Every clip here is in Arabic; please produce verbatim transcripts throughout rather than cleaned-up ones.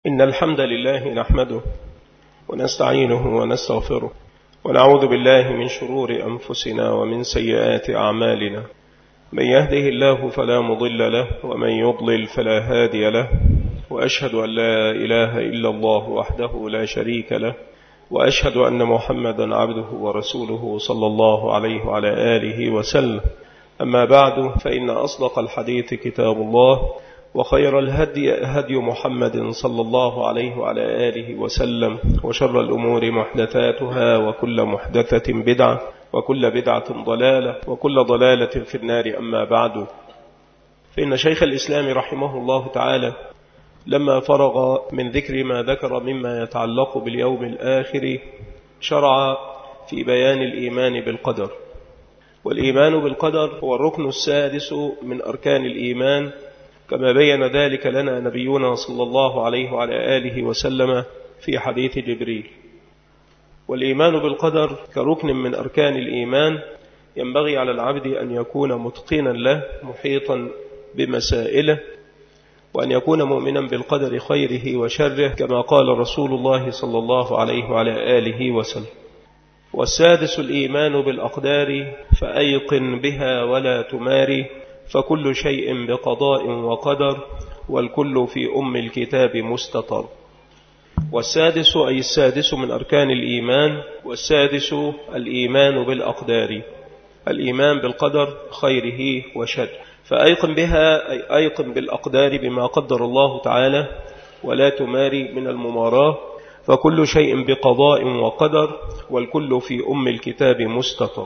إن الحمد لله نحمده ونستعينه ونستغفره ونعوذ بالله من شرور أنفسنا ومن سيئات أعمالنا. من يهده الله فلا مضل له ومن يضلل فلا هادي له، وأشهد أن لا إله إلا الله وحده لا شريك له، وأشهد أن محمدا عبده ورسوله صلى الله عليه وعلى آله وسلم. أما بعد، فإن أصدق الحديث كتاب الله، وخير الهدي هدي محمد صلى الله عليه وعلى آله وسلم، وشر الأمور محدثاتها، وكل محدثة بدعة، وكل بدعة ضلالة، وكل ضلالة في النار. أما بعد، فإن شيخ الإسلام رحمه الله تعالى لما فرغ من ذكر ما ذكر مما يتعلق باليوم الآخر شرع في بيان الإيمان بالقدر. والإيمان بالقدر هو الركن السادس من أركان الإيمان، كما بين ذلك لنا نبينا صلى الله عليه وعلى آله وسلم في حديث جبريل. والإيمان بالقدر كركن من أركان الإيمان ينبغي على العبد أن يكون متقنا له محيطا بمسائله، وأن يكون مؤمنا بالقدر خيره وشره، كما قال رسول الله صلى الله عليه وعلى آله وسلم. والسادس الإيمان بالأقدار، فأيقن بها ولا تماري، فكل شيء بقضاء وقدر، والكل في أم الكتاب مستطر. والسادس أي السادس من أركان الإيمان، والسادس الإيمان بالأقدار، الإيمان بالقدر خيره وشره. فأيقن بها أي أيقن بالأقدار بما قدر الله تعالى، ولا تماري من المماراة، فكل شيء بقضاء وقدر، والكل في أم الكتاب مستطر.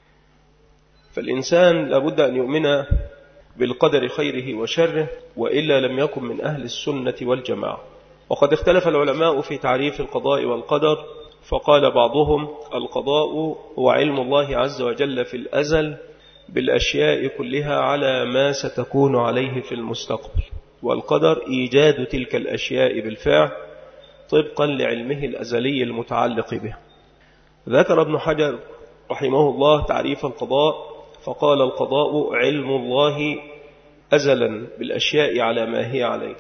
فالإنسان لابد أن يؤمن بالقدر خيره وشره، وإلا لم يكن من أهل السنة والجماعة. وقد اختلف العلماء في تعريف القضاء والقدر، فقال بعضهم: القضاء هو علم الله عز وجل في الأزل بالأشياء كلها على ما ستكون عليه في المستقبل، والقدر إيجاد تلك الأشياء بالفعل طبقا لعلمه الأزلي المتعلق به. ذكر ابن حجر رحمه الله تعريف القضاء، فقال: القضاء علم الله أزلا بالأشياء على ما هي عليه،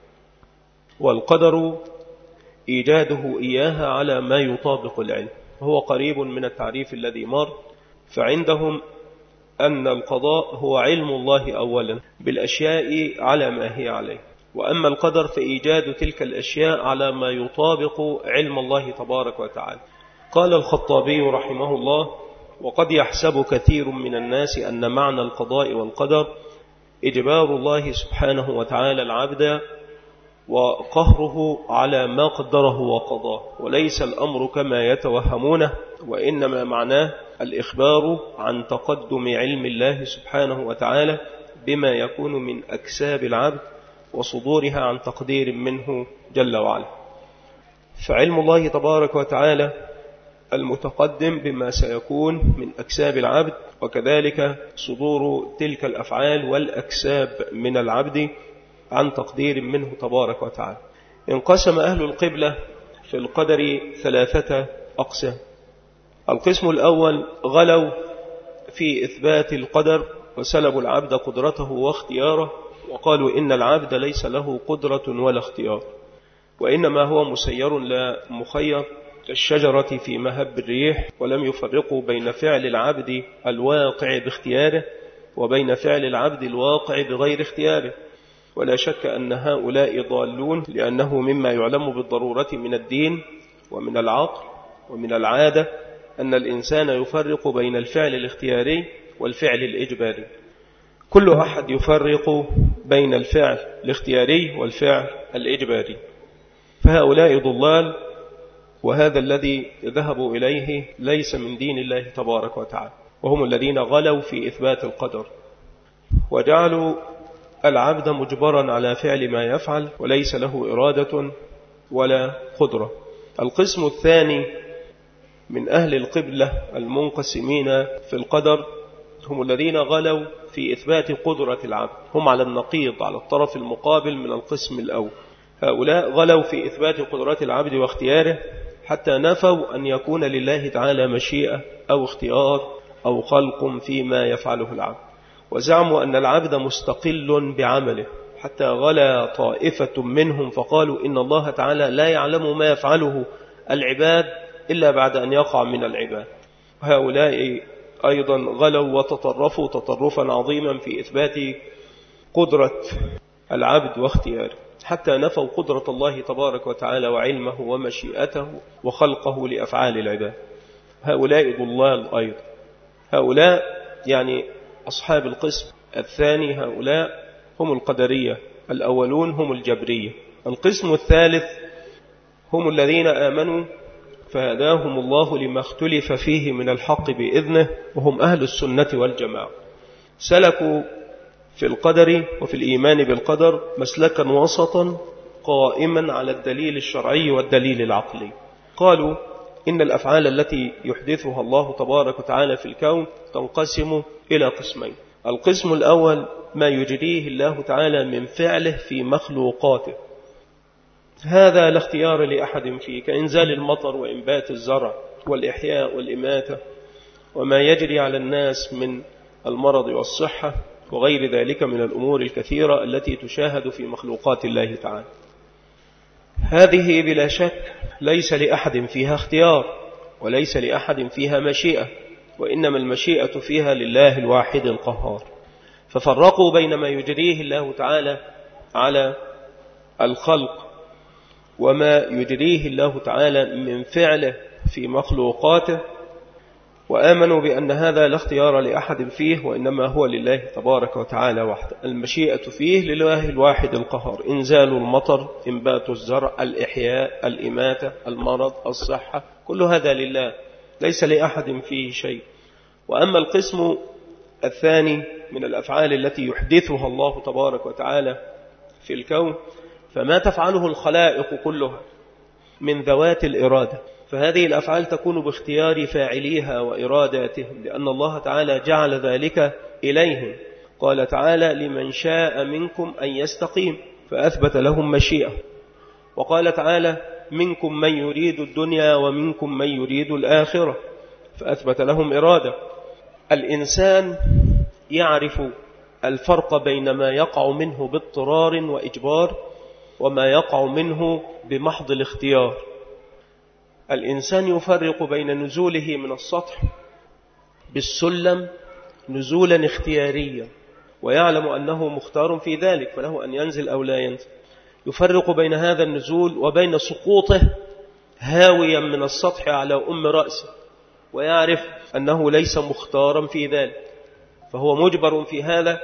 والقدر إيجاده إياها على ما يطابق العلم. هو قريب من التعريف الذي مر. فعندهم أن القضاء هو علم الله أولا بالأشياء على ما هي عليه، وأما القدر فإيجاد تلك الأشياء على ما يطابق علم الله تبارك وتعالى. قال الخطابي رحمه الله: وقد يحسب كثير من الناس أن معنى القضاء والقدر إجبار الله سبحانه وتعالى العبد وقهره على ما قدره وقضاه، وليس الأمر كما يتوهمونه، وإنما معناه الإخبار عن تقدم علم الله سبحانه وتعالى بما يكون من أكساب العبد وصدورها عن تقدير منه جل وعلا. فعلم الله تبارك وتعالى المتقدم بما سيكون من أكساب العبد، وكذلك صدور تلك الأفعال والأكساب من العبد عن تقدير منه تبارك وتعالى. انقسم أهل القبلة في القدر ثلاثة أقسام. القسم الأول غلوا في إثبات القدر وسلبوا العبد قدرته واختياره، وقالوا إن العبد ليس له قدرة ولا اختيار، وإنما هو مسير لا مخير كالشجرة في مهب الريح، ولم يفرقوا بين فعل العبد الواقع باختياره وبين فعل العبد الواقع بغير اختياره. ولا شك أن هؤلاء ضالون، لأنه مما يعلم بالضرورة من الدين ومن العقل ومن العادة أن الإنسان يفرق بين الفعل الاختياري والفعل الإجباري. كل أحد يفرق بين الفعل الاختياري والفعل الإجباري. فهؤلاء ضلال، وهذا الذي ذهبوا إليه ليس من دين الله تبارك وتعالى، وهم الذين غلوا في إثبات القدر وجعلوا العبد مجبرا على فعل ما يفعل، وليس له إرادة ولا قدرة. القسم الثاني من أهل القبلة المنقسمين في القدر هم الذين غلوا في إثبات قدرة العبد، هم على النقيض، على الطرف المقابل من القسم الأول. هؤلاء غلوا في إثبات قدرات العبد واختياره، حتى نفوا أن يكون لله تعالى مشيئة أو اختيار أو خلق فيما يفعله العبد، وزعموا أن العبد مستقل بعمله، حتى غلا طائفة منهم فقالوا إن الله تعالى لا يعلم ما يفعله العباد إلا بعد أن يقع من العباد. هؤلاء أيضا غلوا وتطرفوا تطرفا عظيما في إثبات قدرة العبد واختياره، حتى نفوا قدرة الله تبارك وتعالى وعلمه ومشيئته وخلقه لأفعال العباد. هؤلاء ضلال أيضا. هؤلاء يعني أصحاب القسم الثاني، هؤلاء هم القدرية، الأولون هم الجبرية. القسم الثالث هم الذين آمنوا فهداهم الله لما اختلف فيه من الحق بإذنه، وهم أهل السنة والجماعة. سلكوا في القدر وفي الإيمان بالقدر مسلكا وسطا قائما على الدليل الشرعي والدليل العقلي. قالوا إن الأفعال التي يحدثها الله تبارك وتعالى في الكون تنقسم إلى قسمين. القسم الأول ما يجريه الله تعالى من فعله في مخلوقاته، هذا لا اختيار لأحد فيه، كإنزال المطر وإنبات الزرع والإحياء والإماتة، وما يجري على الناس من المرض والصحة وغير ذلك من الأمور الكثيرة التي تشاهد في مخلوقات الله تعالى. هذه بلا شك ليس لأحد فيها اختيار، وليس لأحد فيها مشيئة، وإنما المشيئة فيها لله الواحد القهار. ففرقوا بين ما يجريه الله تعالى على الخلق وما يجريه الله تعالى من فعله في مخلوقاته، وآمنوا بأن هذا لا اختيار لأحد فيه، وإنما هو لله تبارك وتعالى وحده. المشيئة فيه لله الواحد القهار، إنزال المطر، إنبات الزرع، الإحياء، الإماتة، المرض، الصحة، كل هذا لله، ليس لأحد فيه شيء. وأما القسم الثاني من الأفعال التي يحدثها الله تبارك وتعالى في الكون، فما تفعله الخلائق كلها من ذوات الإرادة، فهذه الأفعال تكون باختيار فاعليها وإراداتهم، لأن الله تعالى جعل ذلك إليهم. قال تعالى لمن شاء منكم أن يستقيم، فأثبت لهم مشيئة. وقال تعالى منكم من يريد الدنيا ومنكم من يريد الآخرة، فأثبت لهم إرادة. الإنسان يعرف الفرق بين ما يقع منه باضطرار وإجبار وما يقع منه بمحض الاختيار. الإنسان يفرق بين نزوله من السطح بالسلم نزولا اختياريا، ويعلم أنه مختار في ذلك، فله أن ينزل أو لا ينزل. يفرق بين هذا النزول وبين سقوطه هاويا من السطح على أم رأسه، ويعرف أنه ليس مختارا في ذلك، فهو مجبر في هذا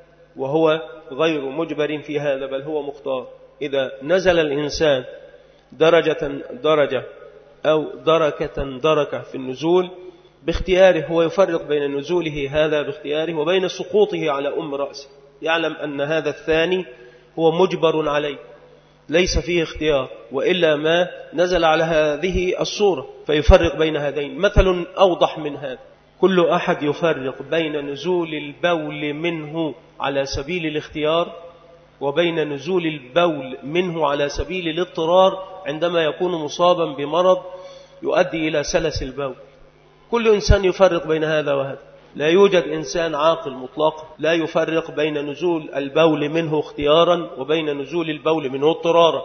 وهو غير مجبر في هذا، بل هو مختار. إذا نزل الإنسان درجة درجة أو دركة دركة في النزول باختياره، هو يفرق بين نزوله هذا باختياره وبين سقوطه على أم رأسه، يعلم أن هذا الثاني هو مجبر عليه، ليس فيه اختيار، وإلا ما نزل على هذه الصورة، فيفرق بين هذين. مثل أوضح من هذا، كل أحد يفرق بين نزول البول منه على سبيل الاختيار وبين نزول البول منه على سبيل الاضطرار عندما يكون مصابا بمرض يؤدي إلى سلس البول. كل إنسان يفرق بين هذا وهذا، لا يوجد إنسان عاقل مطلق لا يفرق بين نزول البول منه اختيارا وبين نزول البول منه اضطرارا.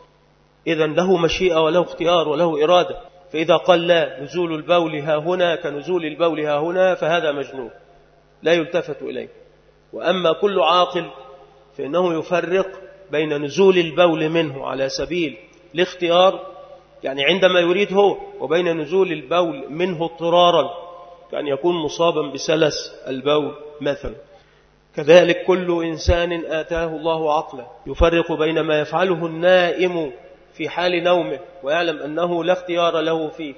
إذن له مشيئة وله اختيار وله إرادة، فإذا قال لا نزول البول ها هنا كنزول البول ها هنا فهذا مجنون لا يلتفت إليه. وأما كل عاقل فإنه يفرق بين نزول البول منه على سبيل الاختيار، يعني عندما يريد هو، وبين نزول البول منه اضطرارا، يعني يكون مصابا بسلس البول مثلا. كذلك كل إنسان آتاه الله عقلا يفرق بين ما يفعله النائم في حال نومه ويعلم أنه لا اختيار له فيه،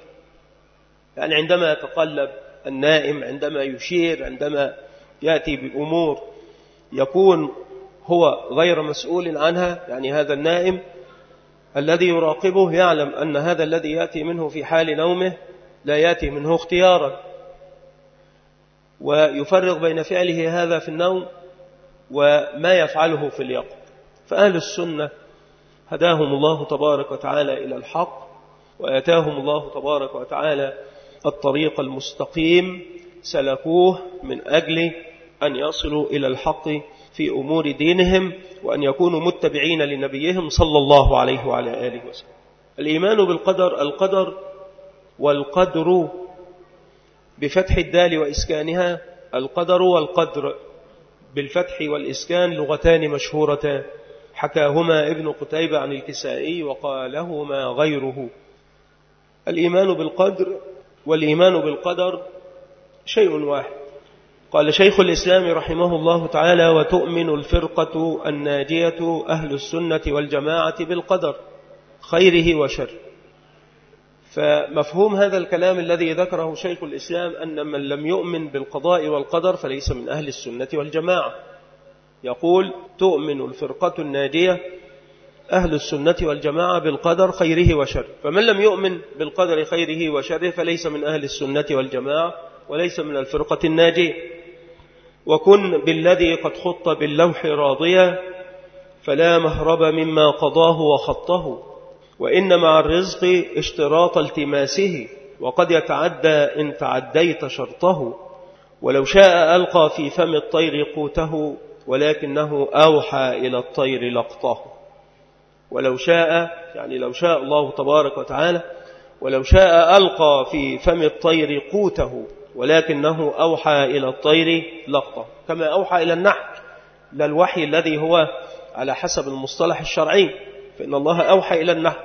يعني عندما يتقلب النائم، عندما يشير، عندما يأتي بأمور يكون هو غير مسؤول عنها، يعني هذا النائم الذي يراقبه يعلم أن هذا الذي يأتي منه في حال نومه لا يأتي منه اختيارا، ويفرق بين فعله هذا في النوم وما يفعله في اليقظة. فأهل السنة هداهم الله تبارك وتعالى إلى الحق، وآتاهم الله تبارك وتعالى الطريق المستقيم، سلكوه من أجل أن يصلوا إلى الحق في أمور دينهم، وأن يكونوا متبعين لنبيهم صلى الله عليه وعلى آله وسلم. الإيمان بالقدر، القدر والقدر بفتح الدال وإسكانها، القدر والقدر بالفتح والإسكان لغتان مشهورتان حكاهما ابن قتيبة عن الكسائي وقالهما غيره. الإيمان بالقدر والإيمان بالقدر شيء واحد. قال شيخ الإسلام رحمه الله تعالى: وتؤمن الفرقة الناجية أهل السنة والجماعة بالقدر خيره وشر. فمفهوم هذا الكلام الذي ذكره شيخ الإسلام أن من لم يؤمن بالقضاء والقدر فليس من أهل السنة والجماعة. يقول: تؤمن الفرقة الناجية أهل السنة والجماعة بالقدر خيره وشر. فمن لم يؤمن بالقدر خيره وشره فليس من أهل السنة والجماعة وليس من الفرقة الناجية. وكن بالذي قد خط باللوح راضيا فلا مهرب مما قضاه وخطه، وإن مع الرزق اشتراط التماسه وقد يتعدى إن تعديت شرطه، ولو شاء ألقى في فم الطير قوته ولكنه أوحى إلى الطير لقطه. ولو شاء يعني لو شاء الله تبارك وتعالى، ولو شاء ألقى في فم الطير قوته ولكنه أوحى إلى الطير لقطه، كما أوحى إلى النحل، لا الوحي الذي هو على حسب المصطلح الشرعي، فإن الله أوحى إلى النحل.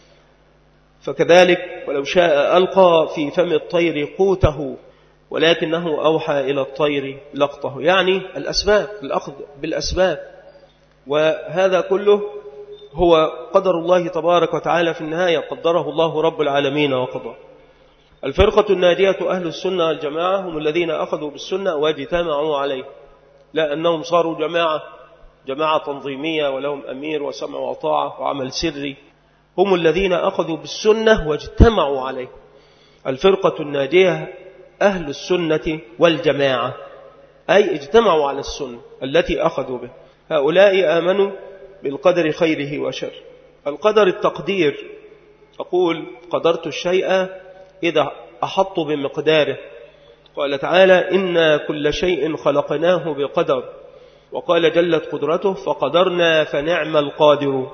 فكذلك ولو شاء ألقى في فم الطير قوته ولكنه أوحى إلى الطير لقطه، يعني الأسباب، الأخذ بالأسباب. وهذا كله هو قدر الله تبارك وتعالى في النهاية، قدره الله رب العالمين وقضاه. الفرقة الناجية أهل السنة والجماعة هم الذين أخذوا بالسنة واجتمعوا عليه، لا أنهم صاروا جماعة جماعة تنظيمية ولهم أمير وسمع وطاعة وعمل سري. هم الذين أخذوا بالسنة واجتمعوا عليه. الفرقة الناجية أهل السنة والجماعة، أي اجتمعوا على السنة التي أخذوا به. هؤلاء آمنوا بالقدر خيره وشر. القدر التقدير، أقول قدرت الشيء إذا أحط بمقداره. قال تعالى: إنا كل شيء خلقناه بقدر. وقال جلت قدرته: فقدرنا فنعم القادر.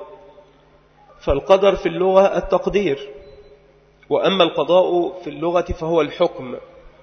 فالقدر في اللغة التقدير، وأما القضاء في اللغة فهو الحكم.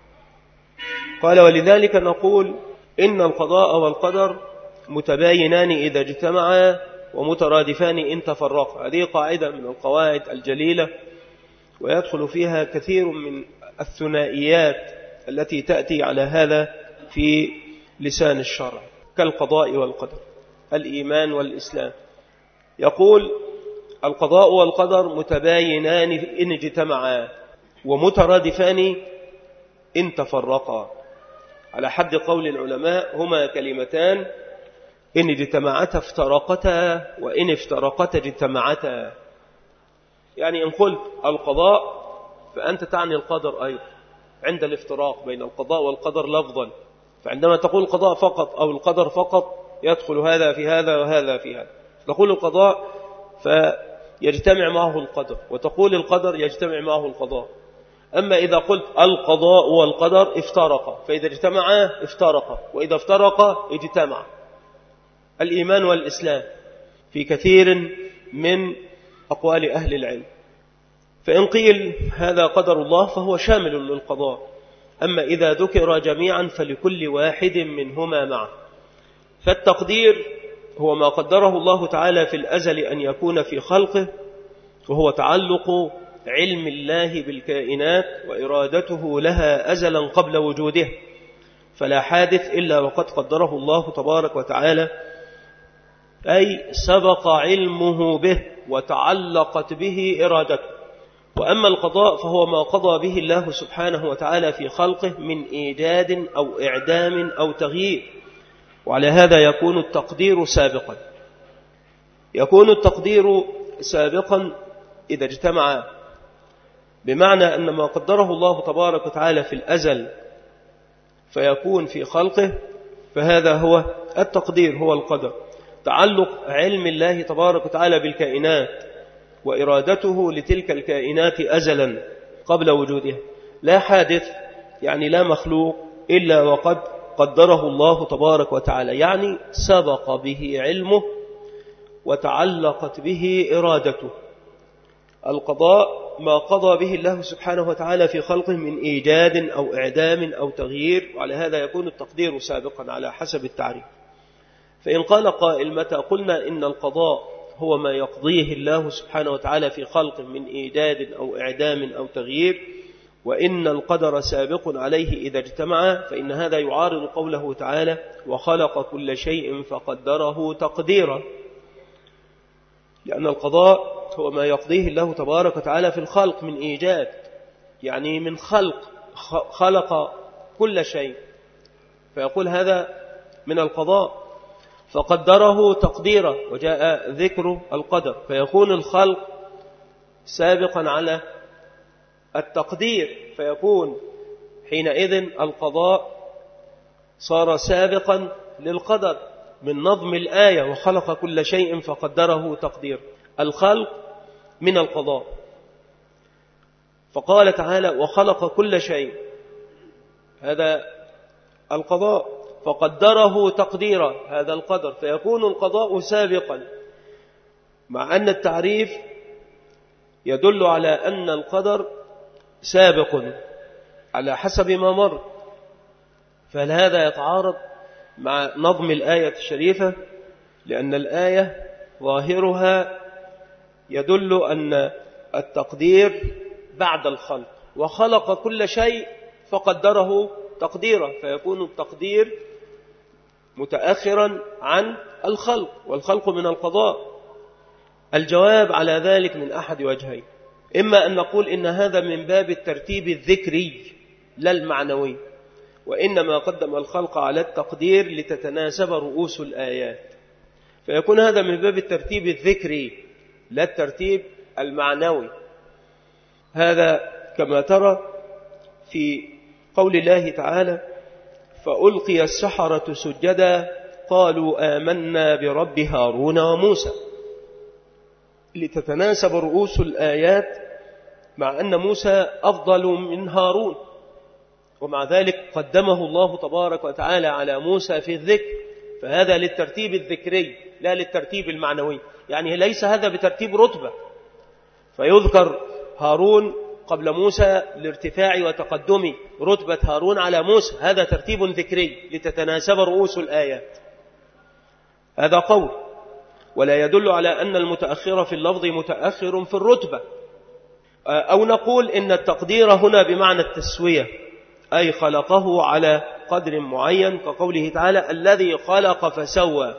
قال: ولذلك نقول إن القضاء والقدر متباينان إذا اجتمعا ومترادفان إن تفرقا. هذه قاعدة من القواعد الجليلة، ويدخل فيها كثير من الثنائيات التي تأتي على هذا في لسان الشرع، كالقضاء والقدر، الإيمان والإسلام. يقول: القضاء والقدر متباينان إن اجتمعا ومترادفان إن تفرقا. على حد قول العلماء: هما كلمتان إن اجتمعتا افترقتا وإن افترقتا اجتمعتا. يعني إن قلت القضاء فأنت تعني القدر أيضا عند الافتراق بين القضاء والقدر لفظا. فعندما تقول القضاء فقط أو القدر فقط يدخل هذا في هذا وهذا في هذا. تقول القضاء فيجتمع معه القدر، وتقول القدر يجتمع معه القضاء. أما إذا قلت القضاء والقدر افترقا، فإذا اجتمعا افترقا، وإذا افترقا اجتمع. الإيمان والإسلام في كثير من أقوال أهل العلم. فإن قيل هذا قدر الله فهو شامل للقضاء، أما إذا ذكر جميعا فلكل واحد منهما معه. فالتقدير هو ما قدره الله تعالى في الأزل أن يكون في خلقه، وهو تعلق علم الله بالكائنات وإرادته لها أزلا قبل وجوده، فلا حادث إلا وقد قدره الله تبارك وتعالى، أي سبق علمه به وتعلقت به إرادته. وأما القضاء فهو ما قضى به الله سبحانه وتعالى في خلقه من إيجاد أو إعدام أو تغيير. وعلى هذا يكون التقدير سابقا. يكون التقدير سابقا إذا اجتمع، بمعنى أن ما قدره الله تبارك وتعالى في الأزل فيكون في خلقه، فهذا هو التقدير، هو القدر. تعلق علم الله تبارك وتعالى بالكائنات وإرادته لتلك الكائنات أزلا قبل وجودها. لا حادث يعني لا مخلوق إلا وقد قدره الله تبارك وتعالى، يعني سبق به علمه وتعلقت به إرادته. القضاء ما قضى به الله سبحانه وتعالى في خلقه من إيجاد أو إعدام أو تغيير، وعلى هذا يكون التقدير سابقا على حسب التعريف. فإن قال قائل متى قلنا إن القضاء هو ما يقضيه الله سبحانه وتعالى في خلقه من إيجاد أو إعدام أو تغيير، وإن القدر سابق عليه إذا اجتمع، فإن هذا يعارض قوله تعالى وخلق كل شيء فقدره تقديرا، لأن القضاء هو ما يقضيه الله تبارك وتعالى في الخلق من إيجاد، يعني من خلق، خلق كل شيء، فيقول هذا من القضاء، فقدره تقديرا، وجاء ذكر القدر، فيكون الخلق سابقا على التقدير، فيكون حينئذ القضاء صار سابقا للقدر من نظم الآية وخلق كل شيء فقدره تقدير. الخلق من القضاء، فقال تعالى وخلق كل شيء، هذا القضاء، فقدره تقديرا، هذا القدر، فيكون القضاء سابقا، مع أن التعريف يدل على أن القدر سابق على حسب ما مر، فهل هذا يتعارض مع نظم الآية الشريفة؟ لأن الآية ظاهرها يدل أن التقدير بعد الخلق، وخلق كل شيء فقدره تقديرا، فيكون التقدير متأخرا عن الخلق، والخلق من القضاء. الجواب على ذلك من أحد وجهين، إما أن نقول إن هذا من باب الترتيب الذكري لا المعنوي، وإنما قدم الخلق على التقدير لتتناسب رؤوس الآيات، فيكون هذا من باب الترتيب الذكري لا الترتيب المعنوي. هذا كما ترى في قول الله تعالى فألقي السحرة سجدا قالوا آمنا برب هارون وموسى، لتتناسب رؤوس الآيات مع أن موسى أفضل من هارون، ومع ذلك قدمه الله تبارك وتعالى على موسى في الذكر، فهذا للترتيب الذكري لا للترتيب المعنوي، يعني ليس هذا بترتيب رتبة فيذكر هارون قبل موسى لارتفاع وتقدم رتبة هارون على موسى، هذا ترتيب ذكري لتتناسب رؤوس الآيات، هذا قول، ولا يدل على أن المتأخر في اللفظ متأخر في الرتبة. أو نقول إن التقدير هنا بمعنى التسوية، أي خلقه على قدر معين، كقوله تعالى الذي خلق فسوى،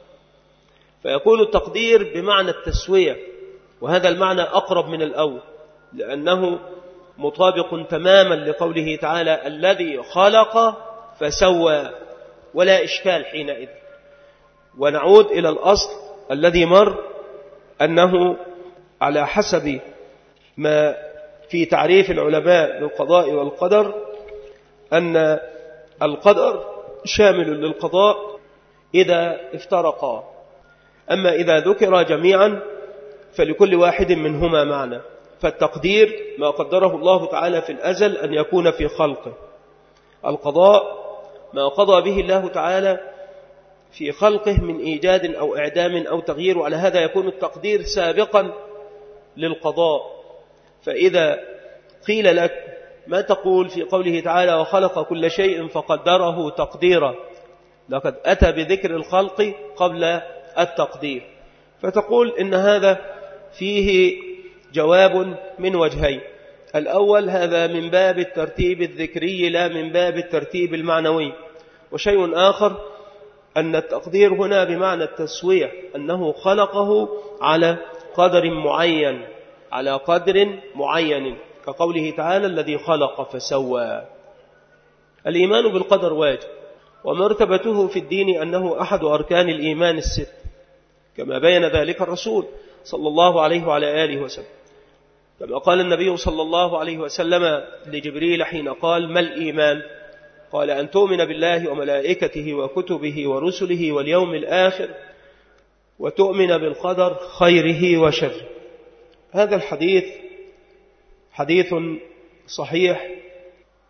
فيكون التقدير بمعنى التسوية، وهذا المعنى أقرب من الأول، لأنه مطابق تماما لقوله تعالى الذي خلق فسوى، ولا إشكال حينئذ. ونعود إلى الأصل الذي مر، أنه على حسب ما في تعريف العلماء للقضاء والقدر أن القدر شامل للقضاء إذا افترقا، أما إذا ذكر جميعا فلكل واحد منهما معنى. فالتقدير ما قدره الله تعالى في الأزل أن يكون في خلقه، القضاء ما قضى به الله تعالى في خلقه من إيجاد أو إعدام أو تغيير، وعلى هذا يكون التقدير سابقا للقضاء. فإذا قيل لك ما تقول في قوله تعالى وخلق كل شيء فقدره تقديرا، لقد أتى بذكر الخلق قبل التقدير، فتقول إن هذا فيه جواب من وجهين، الأول هذا من باب الترتيب الذكري لا من باب الترتيب المعنوي، وشيء آخر أن التقدير هنا بمعنى التسوية، أنه خلقه على قدر معين، على قدر معين، كقوله تعالى الذي خلق فسوى. الإيمان بالقدر واجب، ومرتبته في الدين أنه أحد أركان الإيمان الست، كما بين ذلك الرسول صلى الله عليه وعلى آله وسلم، كما قال النبي صلى الله عليه وسلم لجبريل حين قال ما الإيمان؟ قال أن تؤمن بالله وملائكته وكتبه ورسله واليوم الآخر وتؤمن بالقدر خيره وشره. هذا الحديث حديث صحيح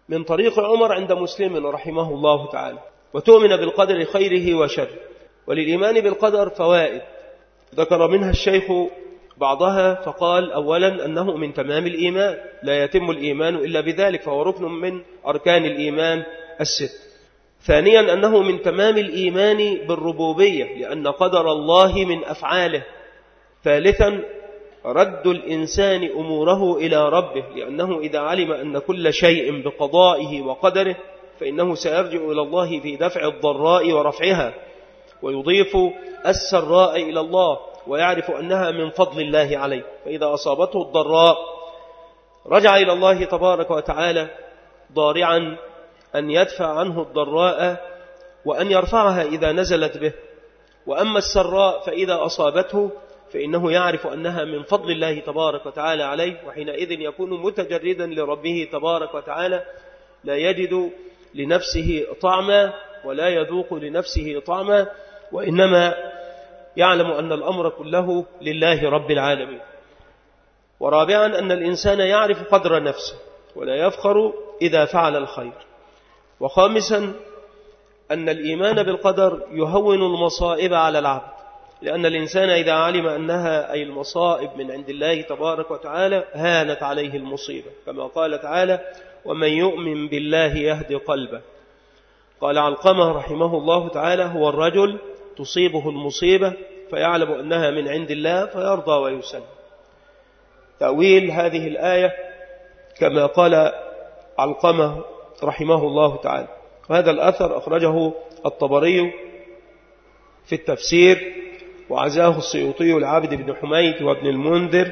من طريق عمر عند مسلم رحمه الله تعالى: وتؤمن بالقدر خيره وشره. وللإيمان بالقدر فوائد ذكر منها الشيخ بعضها، فقال: أولا أنه من تمام الإيمان، لا يتم الإيمان إلا بذلك، فهو ركن من أركان الإيمان الست. ثانيا أنه من تمام الإيمان بالربوبية، لأن قدر الله من أفعاله. ثالثا رد الإنسان أموره إلى ربه، لأنه إذا علم أن كل شيء بقضائه وقدره فإنه سيرجع إلى الله في دفع الضراء ورفعها، ويضيف السراء إلى الله، ويعرف أنها من فضل الله عليه. فإذا أصابته الضراء رجع إلى الله تبارك وتعالى ضارعا أن يدفع عنه الضراء وأن يرفعها إذا نزلت به. وأما السراء فإذا أصابته فإنه يعرف أنها من فضل الله تبارك وتعالى عليه، وحينئذ يكون متجردا لربه تبارك وتعالى، لا يجد لنفسه طعما ولا يذوق لنفسه طعما، وإنما يعلم أن الأمر كله لله رب العالمين. ورابعا أن الإنسان يعرف قدر نفسه ولا يفخر إذا فعل الخير. وخامسا أن الإيمان بالقدر يهون المصائب على العبد، لأن الإنسان إذا علم أنها أي المصائب من عند الله تبارك وتعالى هانت عليه المصيبة، كما قال تعالى: ومن يؤمن بالله يهدي قلبه. قال علقمة رحمه الله تعالى: هو الرجل تصيبه المصيبة فيعلم أنها من عند الله فيرضى ويسلم. تأويل هذه الآية كما قال علقمة رحمه الله تعالى. وهذا الأثر أخرجه الطبري في التفسير، وعزاه السيوطي العابد بن حميد وابن المنذر،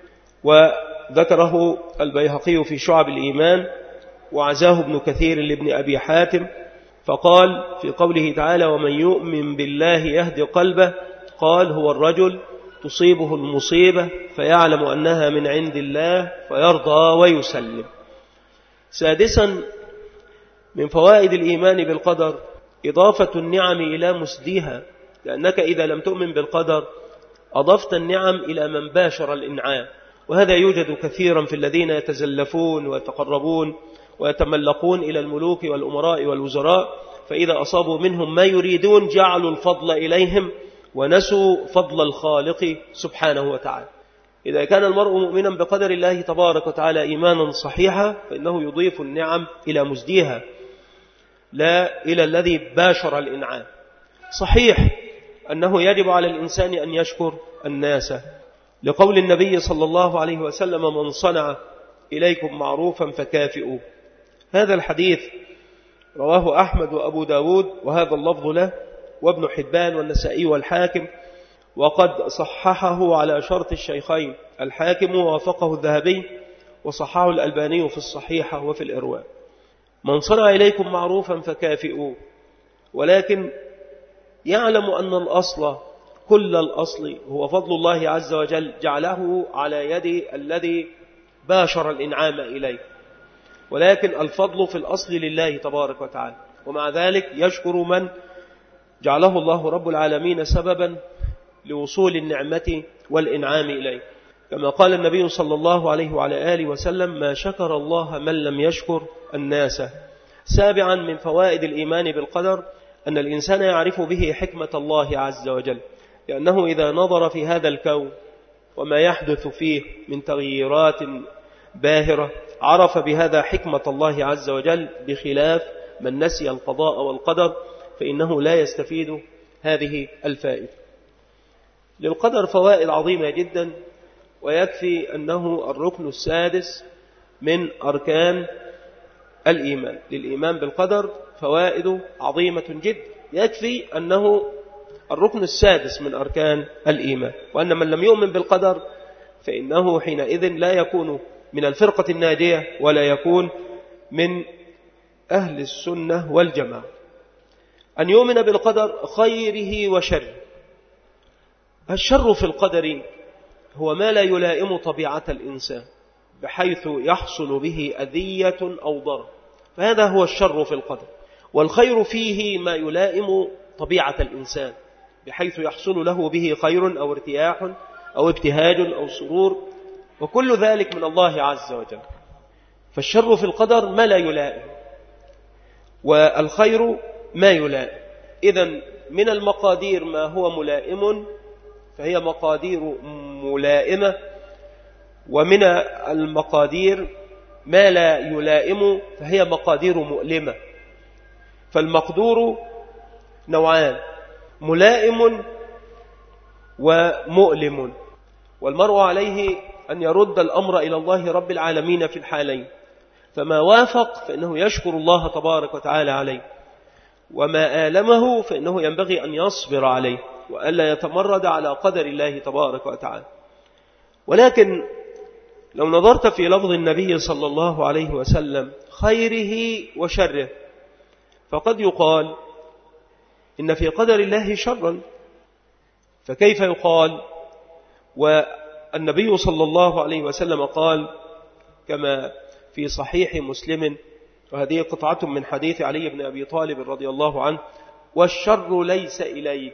وذكره البيهقي في شعب الإيمان، وعزاه ابن كثير لابن أبي حاتم. فقال في قوله تعالى: ومن يؤمن بالله يهدي قلبه، قال: هو الرجل تصيبه المصيبة فيعلم أنها من عند الله فيرضى ويسلم. سادسا من فوائد الإيمان بالقدر إضافة النعم إلى مسديها، لأنك إذا لم تؤمن بالقدر أضفت النعم إلى من باشر الإنعام، وهذا يوجد كثيرا في الذين يتزلفون ويتقربون ويتملقون إلى الملوك والأمراء والوزراء، فإذا أصابوا منهم ما يريدون جعلوا الفضل إليهم ونسوا فضل الخالق سبحانه وتعالى. إذا كان المرء مؤمنا بقدر الله تبارك وتعالى إيمانا صحيحا فإنه يضيف النعم إلى مزديها لا إلى الذي باشر الإنعام. صحيح أنه يجب على الإنسان أن يشكر الناس، لقول النبي صلى الله عليه وسلم: من صنع إليكم معروفا فكافئوه. هذا الحديث رواه أحمد وأبو داود، وهذا اللفظ له، وابن حبان والنسائي والحاكم، وقد صححه على شرط الشيخين. الحاكم وافقه الذهبي، وصححه الألباني في الصحيحة وفي الإرواء. من صنع إليكم معروفا فكافئوه، ولكن يعلم أن الأصل كل الأصل هو فضل الله عز وجل جعله على يد الذي باشر الإنعام إليه، ولكن الفضل في الأصل لله تبارك وتعالى. ومع ذلك يشكر من جعله الله رب العالمين سببا لوصول النعمة والإنعام إليه، كما قال النبي صلى الله عليه وعلى آله وسلم: ما شكر الله من لم يشكر الناس. سابعا من فوائد الإيمان بالقدر أن الإنسان يعرف به حكمة الله عز وجل، لأنه إذا نظر في هذا الكون وما يحدث فيه من تغييرات باهرة عرف بهذا حكمة الله عز وجل، بخلاف من نسي القضاء والقدر فإنه لا يستفيد هذه الفائدة. للقدر فوائد عظيمة جدا، ويكفي أنه الركن السادس من أركان الإيمان. للإيمان بالقدر فوائد عظيمة جدا، يكفي أنه الركن السادس من أركان الإيمان، وأن من لم يؤمن بالقدر فإنه حينئذ لا يكون من الفرقة الناجية ولا يكون من أهل السنة والجماعة. أن يؤمن بالقدر خيره وشره. الشر في القدر هو ما لا يلائم طبيعة الإنسان بحيث يحصل به أذية أو ضرر، فهذا هو الشر في القدر. والخير فيه ما يلائم طبيعة الإنسان بحيث يحصل له به خير أو ارتياح أو ابتهاج أو سرور، وكل ذلك من الله عز وجل. فالشر في القدر ما لا يلائم، والخير ما يلائم. إذن من المقادير ما هو ملائم فهي مقادير ملائمة، ومن المقادير ما لا يلائم فهي مقادير مؤلمة. فالمقدور نوعان: ملائم ومؤلم، والمرء عليه أن يرد الأمر إلى الله رب العالمين في الحالين، فما وافق فإنه يشكر الله تبارك وتعالى عليه، وما آلمه فإنه ينبغي أن يصبر عليه وألا يتمرد على قدر الله تبارك وتعالى. ولكن لو نظرت في لفظ النبي صلى الله عليه وسلم خيره وشره، فقد يقال إن في قدر الله شرا، فكيف يقال والنبي صلى الله عليه وسلم قال كما في صحيح مسلم، وهذه قطعة من حديث علي بن أبي طالب رضي الله عنه: والشر ليس إليك.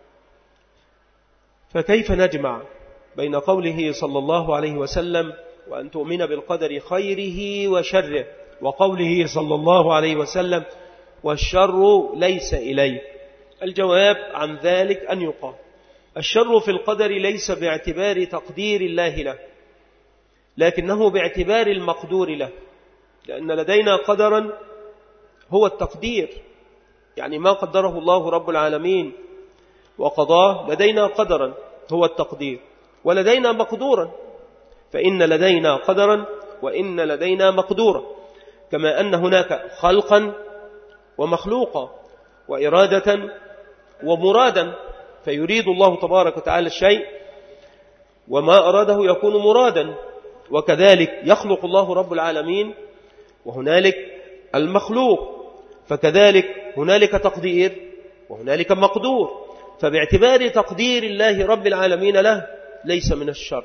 فكيف نجمع بين قوله صلى الله عليه وسلم وأن تؤمن بالقدر خيره وشره، وقوله صلى الله عليه وسلم والشر ليس إليك؟ الجواب عن ذلك أن يقال: الشر في القدر ليس باعتبار تقدير الله له، لكنه باعتبار المقدور له، لأن لدينا قدرا هو التقدير، يعني ما قدره الله رب العالمين وقضاه لدينا قدرا هو التقدير، ولدينا مقدورا، فإن لدينا قدرا وإن لدينا مقدورا، كما أن هناك خلقا ومخلوقا وإرادة ومرادا، فيريد الله تبارك وتعالى الشيء وما أراده يكون مرادا، وكذلك يخلق الله رب العالمين وهنالك المخلوق، فكذلك هنالك تقدير وهنالك مقدور، فباعتبار تقدير الله رب العالمين له ليس من الشر،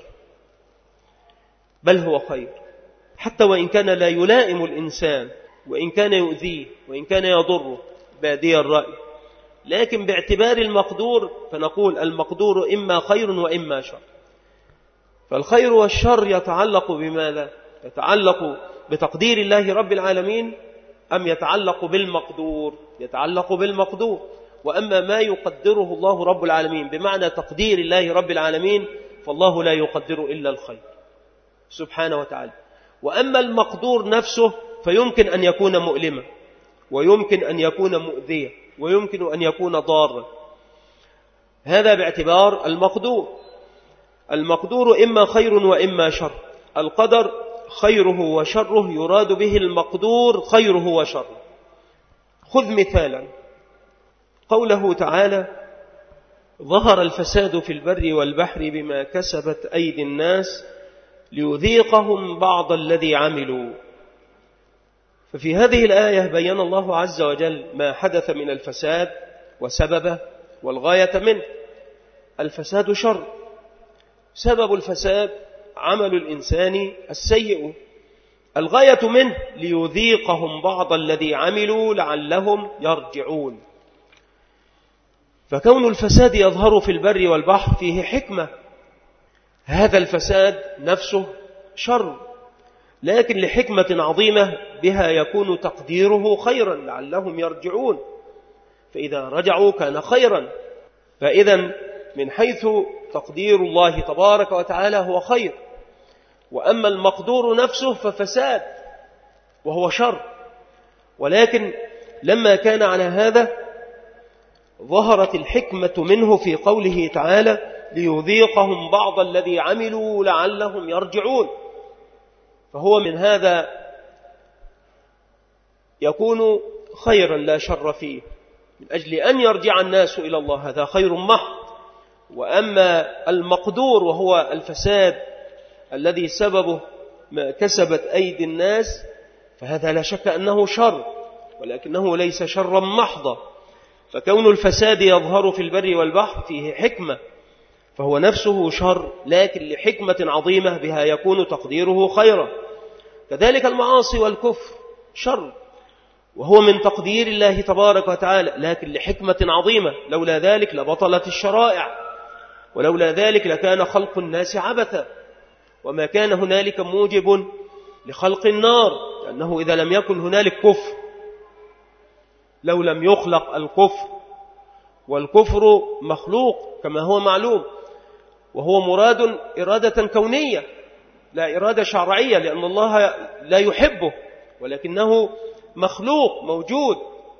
بل هو خير، حتى وإن كان لا يلائم الإنسان، وإن كان يؤذيه، وإن كان يضره بادي الرأي، لكن باعتبار المقدور فنقول المقدور إما خير وإما شر. فالخير والشر يتعلق بماذا؟ يتعلق بتقدير الله رب العالمين أم يتعلق بالمقدور؟ يتعلق بالمقدور. وأما ما يقدره الله رب العالمين بمعنى تقدير الله رب العالمين فالله لا يقدر إلا الخير سبحانه وتعالى. وأما المقدور نفسه فيمكن أن يكون مؤلما، ويمكن أن يكون مؤذيا، ويمكن أن يكون ضارا، هذا باعتبار المقدور. المقدور إما خير وإما شر. القدر خيره وشره يراد به المقدور خيره وشره. خذ مثالا قوله تعالى: ظهر الفساد في البر والبحر بما كسبت أيدي الناس ليذيقهم بعض الذي عملوا. ففي هذه الآية بيّن الله عز وجل ما حدث من الفساد وسببه والغاية منه. الفساد شر، سبب الفساد عمل الإنسان السيء، الغاية منه ليذيقهم بعض الذي عملوا لعلهم يرجعون. فكون الفساد يظهر في البر والبحر فيه حكمة، هذا الفساد نفسه شر، لكن لحكمة عظيمة بها يكون تقديره خيرا لعلهم يرجعون، فإذا رجعوا كان خيرا. فإذا من حيث تقدير الله تبارك وتعالى هو خير، وأما المقدور نفسه ففساد وهو شر. ولكن لما كان على هذا ظهرت الحكمة منه في قوله تعالى: ليذيقهم بعض الذي عملوا لعلهم يرجعون. فهو من هذا يكون خيرا لا شر فيه، من أجل أن يرجع الناس إلى الله، هذا خير محض. وأما المقدور وهو الفساد الذي سببه ما كسبت أيدي الناس فهذا لا شك أنه شر، ولكنه ليس شرا محضا. فكون الفساد يظهر في البر والبحر فيه حكمة، فهو نفسه شر، لكن لحكمة عظيمة بها يكون تقديره خيرا. كذلك المعاصي والكفر شر، وهو من تقدير الله تبارك وتعالى، لكن لحكمة عظيمة. لولا ذلك لبطلت الشرائع، ولولا ذلك لكان خلق الناس عبثا، وما كان هنالك موجب لخلق النار، لأنه إذا لم يكن هنالك كفر، لو لم يخلق الكفر، والكفر مخلوق كما هو معلوم، وهو مراد إرادة كونية لا إرادة شرعية، لأن الله لا يحبه، ولكنه مخلوق موجود.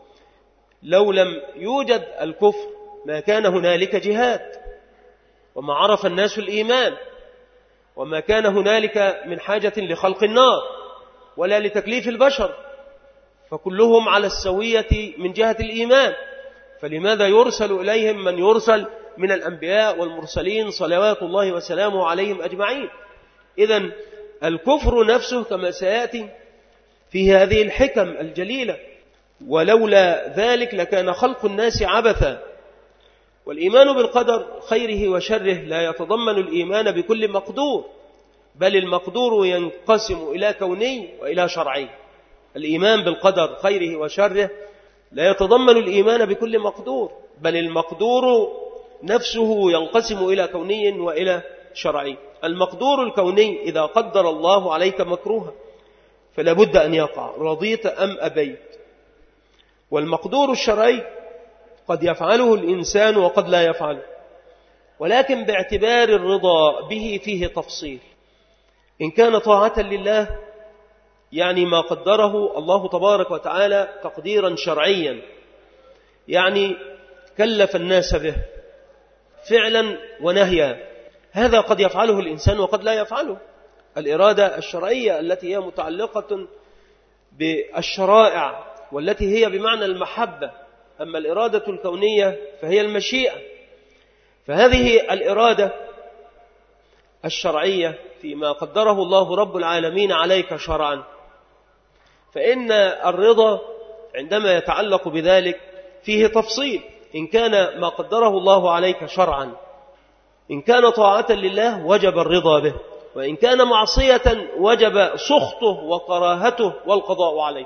لو لم يوجد الكفر ما كان هنالك جهاد، وما عرف الناس الإيمان، وما كان هنالك من حاجة لخلق النار ولا لتكليف البشر، فكلهم على السوية من جهة الإيمان. فلماذا يرسل إليهم من يرسل من الأنبياء والمرسلين صلوات الله وسلامه عليهم أجمعين؟ إذن الكفر نفسه كما سيأتي في هذه الحكم الجليلة، ولولا ذلك لكان خلق الناس عبثا. والإيمان بالقدر خيره وشره لا يتضمن الإيمان بكل مقدور، بل المقدور ينقسم إلى كوني وإلى شرعي. الإيمان بالقدر خيره وشره لا يتضمن الإيمان بكل مقدور، بل المقدور نفسه ينقسم إلى كوني وإلى شرعي. المقدور الكوني إذا قدر الله عليك مكروها فلا بد أن يقع، رضيت أم أبيت. والمقدور الشرعي قد يفعله الإنسان وقد لا يفعله، ولكن باعتبار الرضا به فيه تفصيل. إن كان طاعة لله يعني ما قدره الله تبارك وتعالى تقديرا شرعيا، يعني كلف الناس به فعلا ونهيا، هذا قد يفعله الإنسان وقد لا يفعله. الإرادة الشرعية التي هي متعلقة بالشرائع والتي هي بمعنى المحبة، أما الإرادة الكونية فهي المشيئة. فهذه الإرادة الشرعية فيما قدره الله رب العالمين عليك شرعا، فإن الرضا عندما يتعلق بذلك فيه تفصيل. إن كان ما قدره الله عليك شرعا، إن كان طاعة لله وجب الرضا به، وإن كان معصية وجب سخطه وكراهته والقضاء عليه.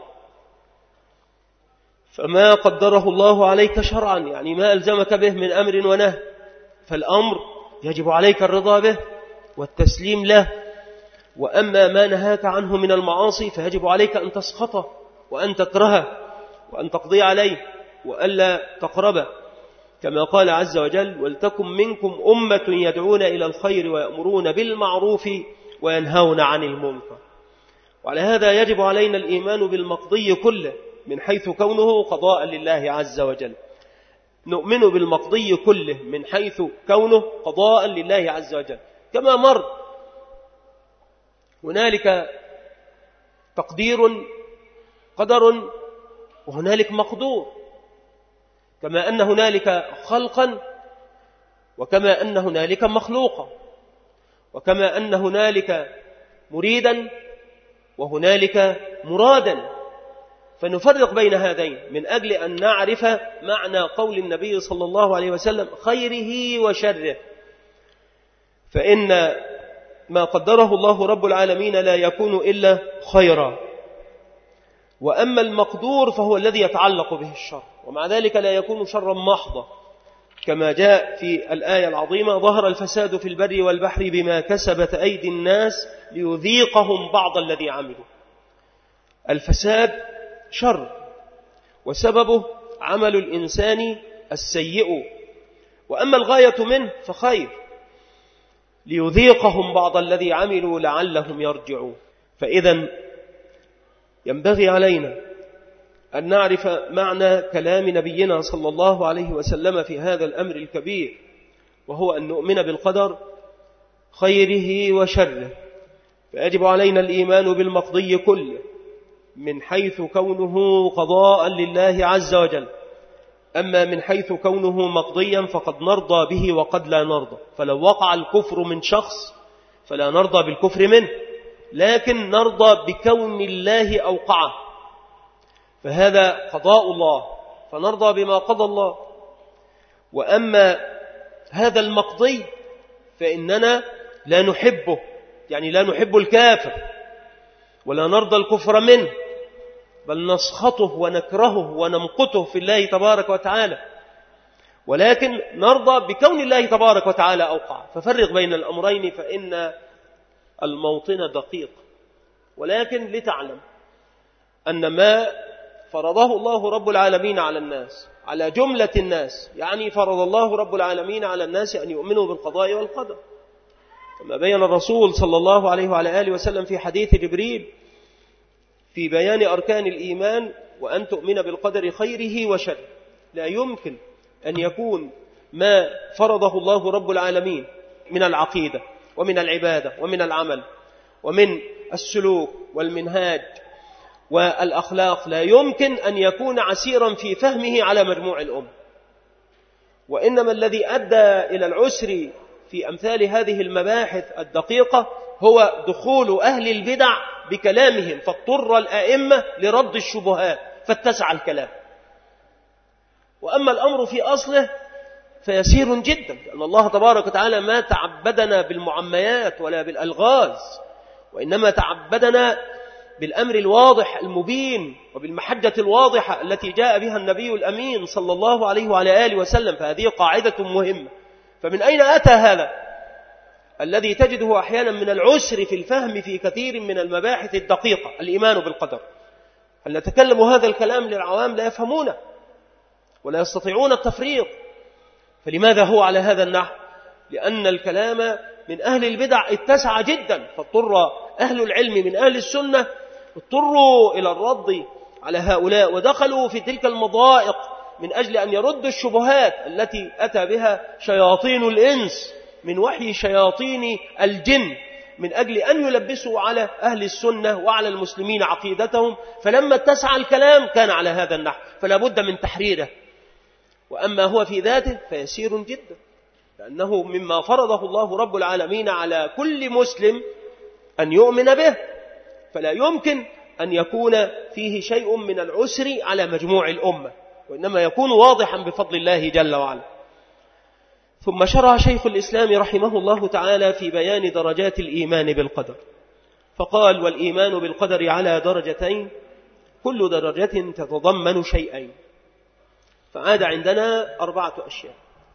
فما قدره الله عليك شرعا يعني ما ألزمك به من أمر ونهي، فالأمر يجب عليك الرضا به والتسليم له. وأما ما نهاك عنه من المعاصي فيجب عليك أن تسخطه وأن تكرهه وأن تقضي عليه وألا تقربه، كما قال عز وجل: ولتكن منكم أمة يدعون إلى الخير ويأمرون بالمعروف وينهون عن المنكر. وعلى هذا يجب علينا الإيمان بالمقضي كله من حيث كونه قضاء لله عز وجل. نؤمن بالمقضي كله من حيث كونه قضاء لله عز وجل. كما مر هنالك تقدير قدر وهنالك مقدور، كما أن هنالك خلقا وكما أن هنالك مخلوقا، وكما أن هنالك مريدا وهنالك مرادا. فنفرق بين هذين من أجل أن نعرف معنى قول النبي صلى الله عليه وسلم: خيره وشره. فإن ما قدره الله رب العالمين لا يكون إلا خيرا، وأما المقدور فهو الذي يتعلق به الشر، ومع ذلك لا يكون شرا محضا، كما جاء في الآية العظيمة: ظهر الفساد في البر والبحر بما كسبت أيدي الناس ليذيقهم بعض الذي عملوا. الفساد شر، وسببه عمل الإنسان السيء، وأما الغاية منه فخير، ليذيقهم بعض الذي عملوا لعلهم يرجعون. فإذا ينبغي علينا أن نعرف معنى كلام نبينا صلى الله عليه وسلم في هذا الأمر الكبير، وهو أن نؤمن بالقدر خيره وشره. فيجب علينا الإيمان بالمقضي كله من حيث كونه قضاء لله عز وجل. أما من حيث كونه مقضيا فقد نرضى به وقد لا نرضى. فلو وقع الكفر من شخص فلا نرضى بالكفر منه، لكن نرضى بكون الله أوقعه، فهذا قضاء الله فنرضى بما قضى الله. وأما هذا المقضي فإننا لا نحبه، يعني لا نحب الكافر ولا نرضى الكفر منه، بل نسخطه ونكرهه ونمقته في الله تبارك وتعالى، ولكن نرضى بكون الله تبارك وتعالى أوقع. ففرق بين الأمرين، فإن الموطن دقيق. ولكن لتعلم أن ما فرضه الله رب العالمين على الناس، على جملة الناس، يعني فرض الله رب العالمين على الناس أن يؤمنوا بالقضاء والقدر، كما بين الرسول صلى الله عليه وعلى آله وسلم في حديث جبريل في بيان أركان الإيمان: وأن تؤمن بالقدر خيره وشره. لا يمكن أن يكون ما فرضه الله رب العالمين من العقيدة ومن العبادة ومن العمل ومن السلوك والمنهاج والأخلاق، لا يمكن أن يكون عسيرا في فهمه على مجموع الأمة. وإنما الذي أدى إلى العسر في أمثال هذه المباحث الدقيقة هو دخول أهل البدع بكلامهم، فاضطر الآئمة لرد الشبهات فاتسع الكلام. وأما الأمر في أصله فيسير جدا، لأن الله تبارك وتعالى ما تعبدنا بالمعميات ولا بالألغاز، وإنما تعبدنا بالأمر الواضح المبين وبالمحجة الواضحة التي جاء بها النبي الأمين صلى الله عليه وعلى آله وسلم. فهذه قاعدة مهمة. فمن أين أتى هذا الذي تجده أحيانا من العسر في الفهم في كثير من المباحث الدقيقة؟ الإيمان بالقدر. هل نتكلم هذا الكلام للعوام لا يفهمونه ولا يستطيعون التفريق؟ فلماذا هو على هذا النحو؟ لأن الكلام من أهل البدع اتسع جدا، فاضطر أهل العلم من أهل السنة اضطروا إلى الرد على هؤلاء، ودخلوا في تلك المضائق من أجل أن يردوا الشبهات التي أتى بها شياطين الإنس من وحي شياطين الجن، من أجل أن يلبسوا على أهل السنة وعلى المسلمين عقيدتهم. فلما اتسع الكلام كان على هذا النحو، فلا بد من تحريره. وأما هو في ذاته فيسير جدا، لأنه مما فرضه الله رب العالمين على كل مسلم أن يؤمن به، فلا يمكن أن يكون فيه شيء من العسر على مجموع الأمة، وإنما يكون واضحا بفضل الله جل وعلا. ثم شرع شيخ الإسلام رحمه الله تعالى في بيان درجات الإيمان بالقدر، فقال: والإيمان بالقدر على درجتين، كل درجة تتضمن شيئين. فعاد عندنا أربعة أشياء،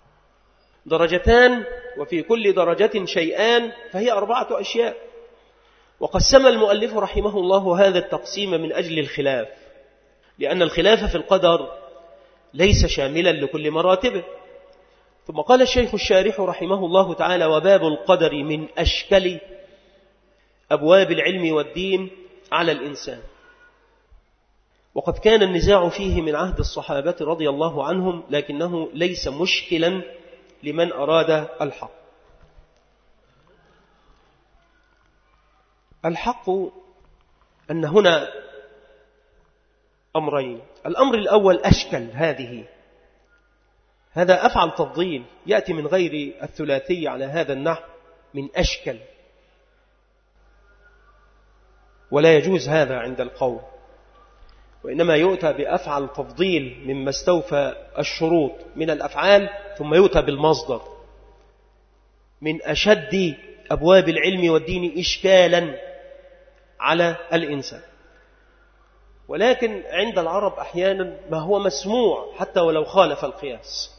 درجتان وفي كل درجة شيئان، فهي أربعة أشياء. وقسم المؤلف رحمه الله هذا التقسيم من أجل الخلاف، لأن الخلاف في القدر ليس شاملا لكل مراتبه. ثم قال الشيخ الشارح رحمه الله تعالى: وباب القدر من أشكل أبواب العلم والدين على الإنسان، وقد كان النزاع فيه من عهد الصحابة رضي الله عنهم، لكنه ليس مشكلا لمن أراد الحق. الحق أن هنا أمرين. الأمر الأول أشكل، هذه هذا أفعل تفضيل يأتي من غير الثلاثي على هذا النحو، من أشكل، ولا يجوز هذا عند القوم، وإنما يؤتى بأفعل تفضيل مما استوفى الشروط من الأفعال، ثم يؤتى بالمصدر. من أشد أبواب العلم والدين إشكالا على الإنسان. ولكن عند العرب أحيانا ما هو مسموع حتى ولو خالف القياس.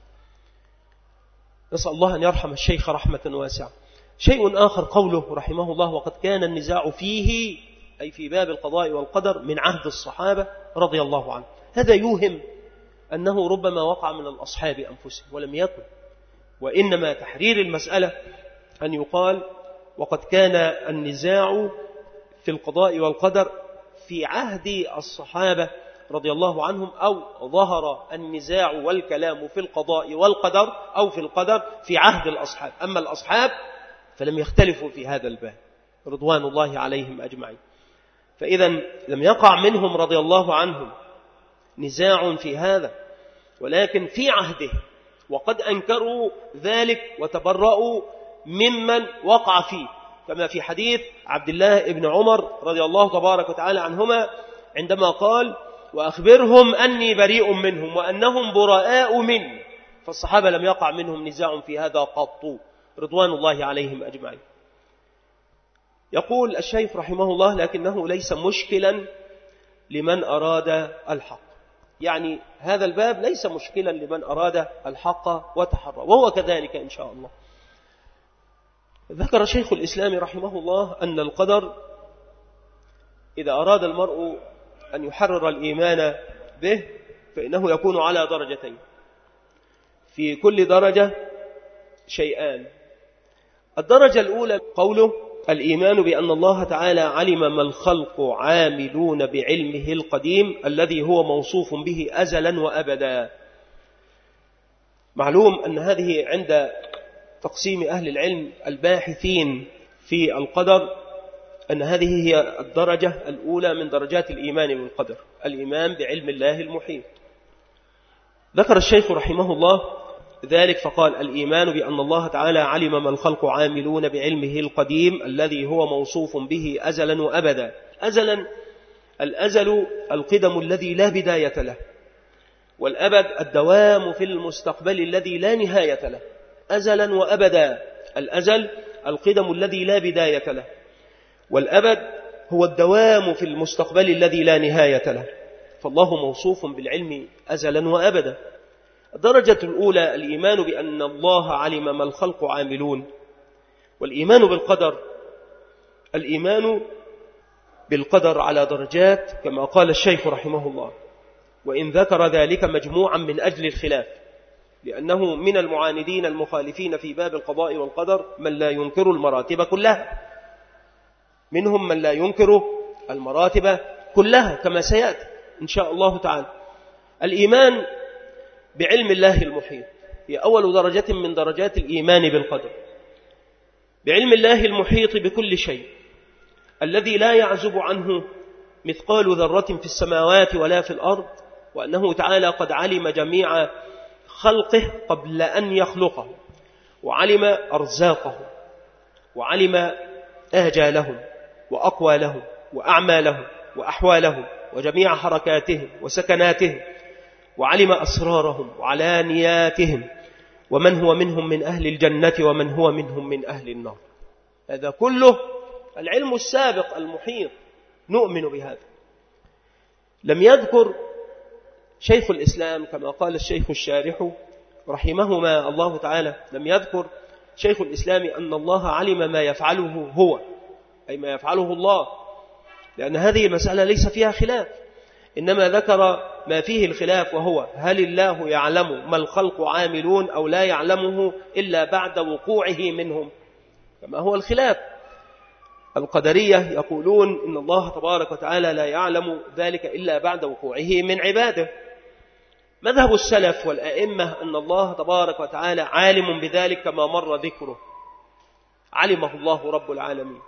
نسأل الله أن يرحم الشيخ رحمة واسعة. شيء آخر قوله رحمه الله: وقد كان النزاع فيه، أي في باب القضاء والقدر، من عهد الصحابة رضي الله عنهم. هذا يوهم أنه ربما وقع من الأصحاب أنفسهم، ولم يكن، وإنما تحرير المسألة أن يقال: وقد كان النزاع في القضاء والقدر في عهد الصحابة رضي الله عنهم، أو ظهر النزاع والكلام في القضاء والقدر أو في القدر في عهد الأصحاب. أما الأصحاب فلم يختلفوا في هذا الباب رضوان الله عليهم أجمعين. فإذا لم يقع منهم رضي الله عنهم نزاع في هذا، ولكن في عهده، وقد أنكروا ذلك وتبرؤوا ممن وقع فيه، كما في حديث عبد الله بن عمر رضي الله تبارك وتعالى عنهما عندما قال: وأخبرهم أني بريء منهم وأنهم براء مني. فالصحابة لم يقع منهم نزاع في هذا قط رضوان الله عليهم أجمعين. يقول الشيخ رحمه الله: لكنه ليس مشكلا لمن أراد الحق. يعني هذا الباب ليس مشكلا لمن أراد الحق وتحرى، وهو كذلك إن شاء الله. ذكر شيخ الإسلام رحمه الله أن القدر إذا أراد المرء أن يحرر الإيمان به فإنه يكون على درجتين، في كل درجة شيئان. الدرجة الأولى قوله الإيمان بأن الله تعالى علم ما الخلق عاملون بعلمه القديم الذي هو موصوف به أزلا وأبدا. معلوم أن هذه عند تقسيم أهل العلم الباحثين في القدر أن هذه هي الدرجة الأولى من درجات الإيمان بالقدر، الإيمان بعلم الله المحيط. ذكر الشيخ رحمه الله ذلك فقال الإيمان بأن الله تعالى علم ما الخلق عاملون بعلمه القديم الذي هو موصوف به أزلا وأبدا. أزلا، الأزل القدم الذي لا بداية له، والأبد الدوام في المستقبل الذي لا نهاية له. أزلا وأبدا، الأزل القدم الذي لا بداية له، والأبد هو الدوام في المستقبل الذي لا نهاية له، فالله موصوف بالعلم أزلا وأبدا. الدرجة الأولى الإيمان بأن الله علم ما الخلق عاملون. والإيمان بالقدر، الإيمان بالقدر على درجات كما قال الشيخ رحمه الله، وإن ذكر ذلك مجموعا من أجل الخلاف، لأنه من المعاندين المخالفين في باب القضاء والقدر من لا ينكر المراتب كلها، منهم من لا ينكر المراتب كلها كما سيأتي إن شاء الله تعالى. الإيمان بعلم الله المحيط هي أول درجة من درجات الإيمان بالقدر، بعلم الله المحيط بكل شيء الذي لا يعزب عنه مثقال ذرة في السماوات ولا في الأرض، وأنه تعالى قد علم جميع خلقه قبل أن يخلقه، وعلم أرزاقه، وعلم آجالهم وأقوالهم وأعمالهم وأحوالهم وجميع حركاتهم وسكناتهم، وعلم أسرارهم وعلانياتهم، ومن هو منهم من أهل الجنة ومن هو منهم من أهل النار. هذا كله العلم السابق المحيط، نؤمن بهذا. لم يذكر شيخ الإسلام كما قال الشيخ الشارح رحمهما الله تعالى، لم يذكر شيخ الإسلام أن الله علم ما يفعله هو، أي ما يفعله الله، لأن هذه المسألة ليس فيها خلاف، إنما ذكر ما فيه الخلاف، وهو هل الله يعلم ما الخلق عاملون أو لا يعلمه إلا بعد وقوعه منهم، كما هو الخلاف. القدرية يقولون إن الله تبارك وتعالى لا يعلم ذلك إلا بعد وقوعه من عباده. مذهب السلف والأئمة أن الله تبارك وتعالى عالم بذلك كما مر ذكره، علمه الله رب العالمين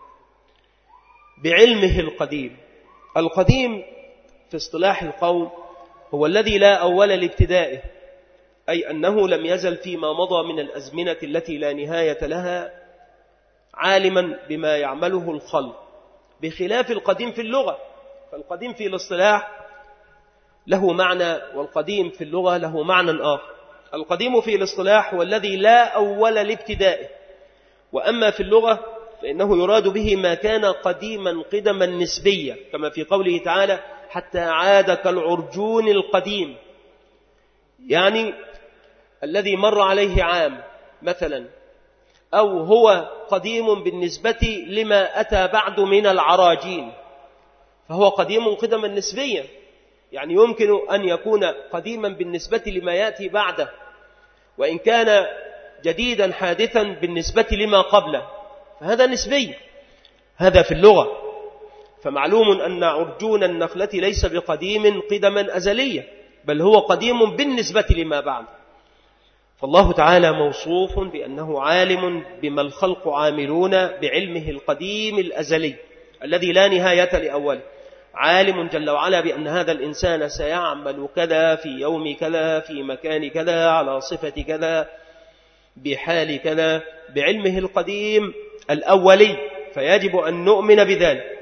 بعلمه القديم. القديم في اصطلاح القوم هو الذي لا أول لابتدائه، أي أنه لم يزل فيما مضى من الأزمنة التي لا نهاية لها عالما بما يعمله الخلق، بخلاف القديم في اللغة. فالقديم في الاصطلاح له معنى، والقديم في اللغة له معنى آخر. القديم في الاصطلاح هو الذي لا أول لابتدائه، وأما في اللغة فإنه يراد به ما كان قديما قدما نسبيا، كما في قوله تعالى حتى عاد كالعرجون القديم، يعني الذي مر عليه عام مثلا، أو هو قديم بالنسبة لما أتى بعد من العراجين، فهو قديم قدما نسبيا، يعني يمكن أن يكون قديما بالنسبة لما يأتي بعده، وإن كان جديدا حادثا بالنسبة لما قبله، فهذا نسبي. هذا في اللغة. فمعلوم أن عرجون النخلة ليس بقديم قدما أزليا، بل هو قديم بالنسبة لما بعد. فالله تعالى موصوف بأنه عالم بما الخلق عاملون بعلمه القديم الأزلي الذي لا نهاية لأوله، عالم جل وعلا بأن هذا الإنسان سيعمل كذا في يوم كذا في مكان كذا على صفة كذا بحال كذا، بعلمه القديم الأولي، فيجب أن نؤمن بذلك.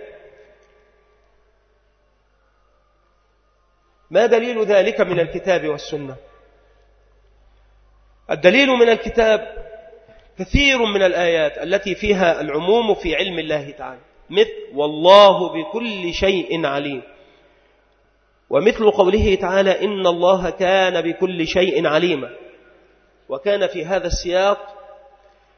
ما دليل ذلك من الكتاب والسنة؟ الدليل من الكتاب كثير من الآيات التي فيها العموم في علم الله تعالى، مثل والله بكل شيء عليم، ومثل قوله تعالى إن الله كان بكل شيء عليما، وكان في هذا السياق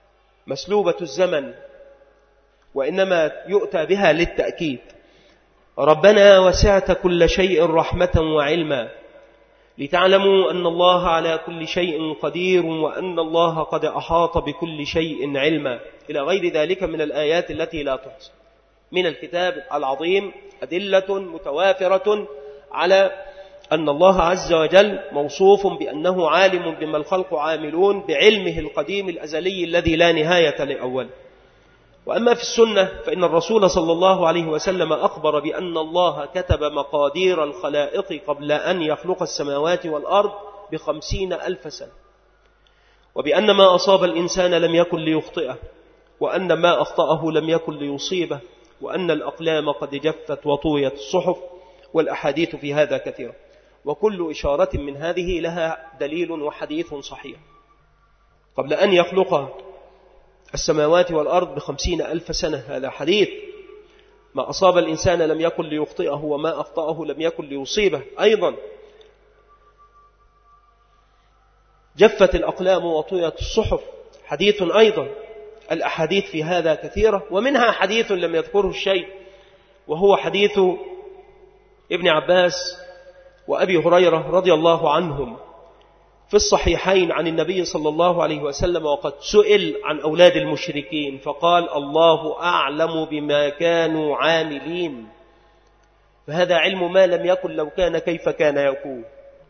مسلوبة الزمن، وإنما يؤتى بها للتأكيد. ربنا وسعت كل شيء رحمة وعلما لتعلموا أن الله على كل شيء قدير وأن الله قد أحاط بكل شيء علما، إلى غير ذلك من الآيات التي لا تحصى من الكتاب العظيم أدلة متوافرة على أن الله عز وجل موصوف بأنه عالم بما الخلق عاملون بعلمه القديم الأزلي الذي لا نهاية لأول. وأما في السنة فإن الرسول صلى الله عليه وسلم أخبر بأن الله كتب مقادير الخلائق قبل أن يخلق السماوات والأرض بخمسين ألف سنة، وبأن ما أصاب الإنسان لم يكن ليخطئه، وأن ما أخطأه لم يكن ليصيبه، وأن الأقلام قد جفت وطويت الصحف، والأحاديث في هذا كثيرة، وكل إشارة من هذه لها دليل وحديث صحيح. قبل أن يخلق السماوات والأرض بخمسين ألف سنة، هذا حديث. ما أصاب الإنسان لم يكن ليخطئه، وما أخطأه لم يكن ليصيبه. أيضا جفت الأقلام وطويت الصحف، حديث أيضا. الأحاديث في هذا كثيرة، ومنها حديث لم يذكره الشيء، وهو حديث ابن عباس وأبي هريرة رضي الله عنهم في الصحيحين عن النبي صلى الله عليه وسلم، وقد سئل عن أولاد المشركين فقال: الله أعلم بما كانوا عاملين. فهذا علم ما لم يكن لو كان كيف كان يكون.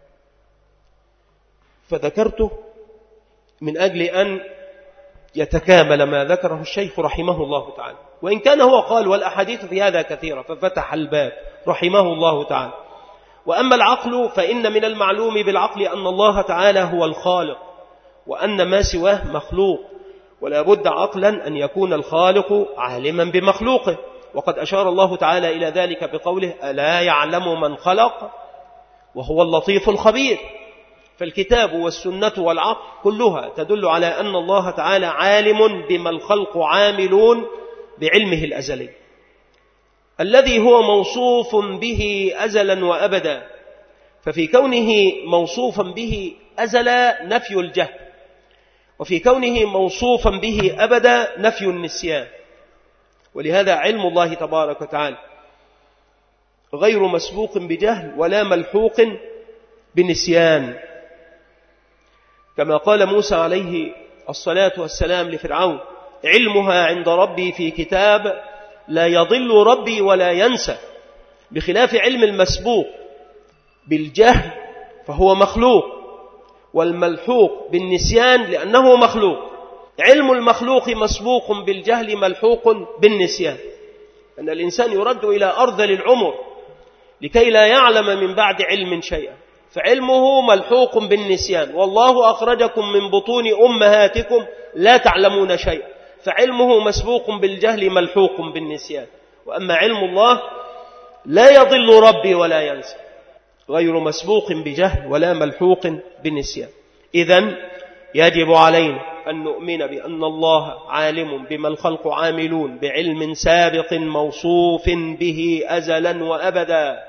فذكرته من أجل أن يتكامل ما ذكره الشيخ رحمه الله تعالى، وإن كان هو قال والأحاديث في هذا كثيرة ففتح الباب رحمه الله تعالى. وأما العقل فإن من المعلوم بالعقل أن الله تعالى هو الخالق، وأن ما سواه مخلوق، ولا بد عقلا أن يكون الخالق عالما بمخلوقه، وقد أشار الله تعالى إلى ذلك بقوله: ألا يعلم من خلق وهو اللطيف الخبير. فالكتاب والسنة والعقل كلها تدل على أن الله تعالى عالم بما الخلق عاملون بعلمه الأزلي الذي هو موصوف به أزلا وأبدا. ففي كونه موصوفا به أزلا نفي الجهل، وفي كونه موصوفا به أبدا نفي النسيان. ولهذا علم الله تبارك وتعالى غير مسبوق بجهل ولا ملحوق بنسيان، كما قال موسى عليه الصلاة والسلام لفرعون: علمها عند ربي في كتاب لا يضل ربي ولا ينسى. بخلاف علم المسبوق بالجهل فهو مخلوق، والملحوق بالنسيان لأنه مخلوق. علم المخلوق مسبوق بالجهل ملحوق بالنسيان، أن الإنسان يرد إلى أرذل العمر لكي لا يعلم من بعد علم شيئا، فعلمه ملحوق بالنسيان. والله أخرجكم من بطون أمهاتكم لا تعلمون شيئا، فعلمه مسبوق بالجهل ملحوق بالنسيان. وأما علم الله لا يضل ربي ولا ينسى، غير مسبوق بجهل ولا ملحوق بالنسيان. إذن يجب علينا أن نؤمن بأن الله عالم بما الخلق عاملون بعلم سابق موصوف به أزلا وأبدا.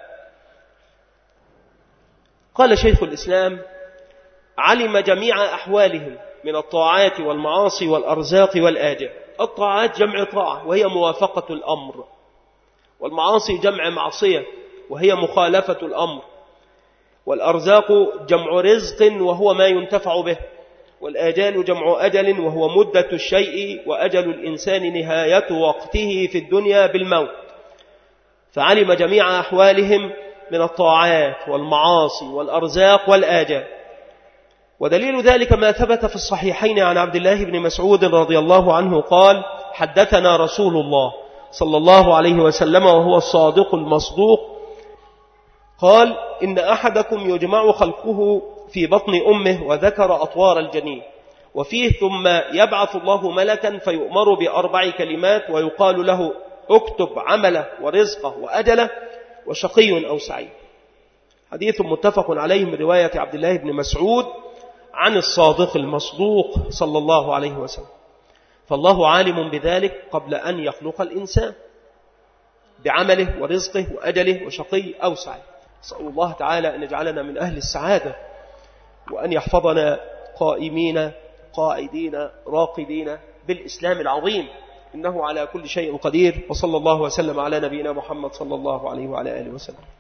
قال شيخ الإسلام: علم جميع أحوالهم من الطاعات والمعاصي والأرزاق والآجال. الطاعات جمع طاعة وهي موافقة الأمر، والمعاصي جمع معصية وهي مخالفة الأمر، والأرزاق جمع رزق وهو ما ينتفع به، والآجال جمع أجل وهو مدة الشيء، وأجل الإنسان نهاية وقته في الدنيا بالموت. فعلم جميع أحوالهم من الطاعات والمعاصي والأرزاق والآجال. ودليل ذلك ما ثبت في الصحيحين عن عبد الله بن مسعود رضي الله عنه قال: حدثنا رسول الله صلى الله عليه وسلم وهو الصادق المصدوق قال: إن أحدكم يجمع خلقه في بطن أمه، وذكر أطوار الجنين، وفيه ثم يبعث الله ملكا فيؤمر بأربع كلمات ويقال له: اكتب عمله ورزقه وأجله وشقي أو سعيد. حديث متفق عليه من رواية عبد الله بن مسعود عن الصادق المصدوق صلى الله عليه وسلم. فالله عالم بذلك قبل أن يخلق الإنسان بعمله ورزقه وأجله وشقي أو سعيد. أسأل الله تعالى أن يجعلنا من أهل السعادة، وأن يحفظنا قائمين قائدين راقدين بالإسلام العظيم، إنه على كل شيء قدير. وصلى الله وسلم على نبينا محمد صلى الله عليه وعلى آله وسلم.